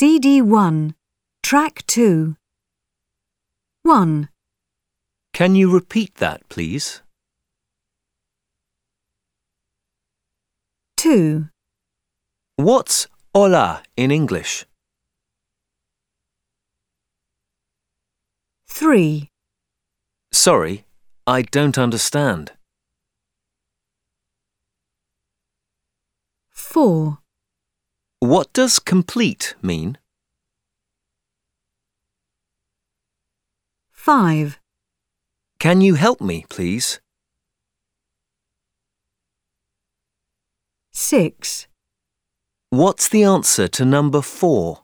CD1, Track 2. 1, Can you repeat that, please? 2, What's hola in English? 3, Sorry, I don't understand. 4, What does complete mean? 5, Can you help me, please? 6, What's the answer to number 4?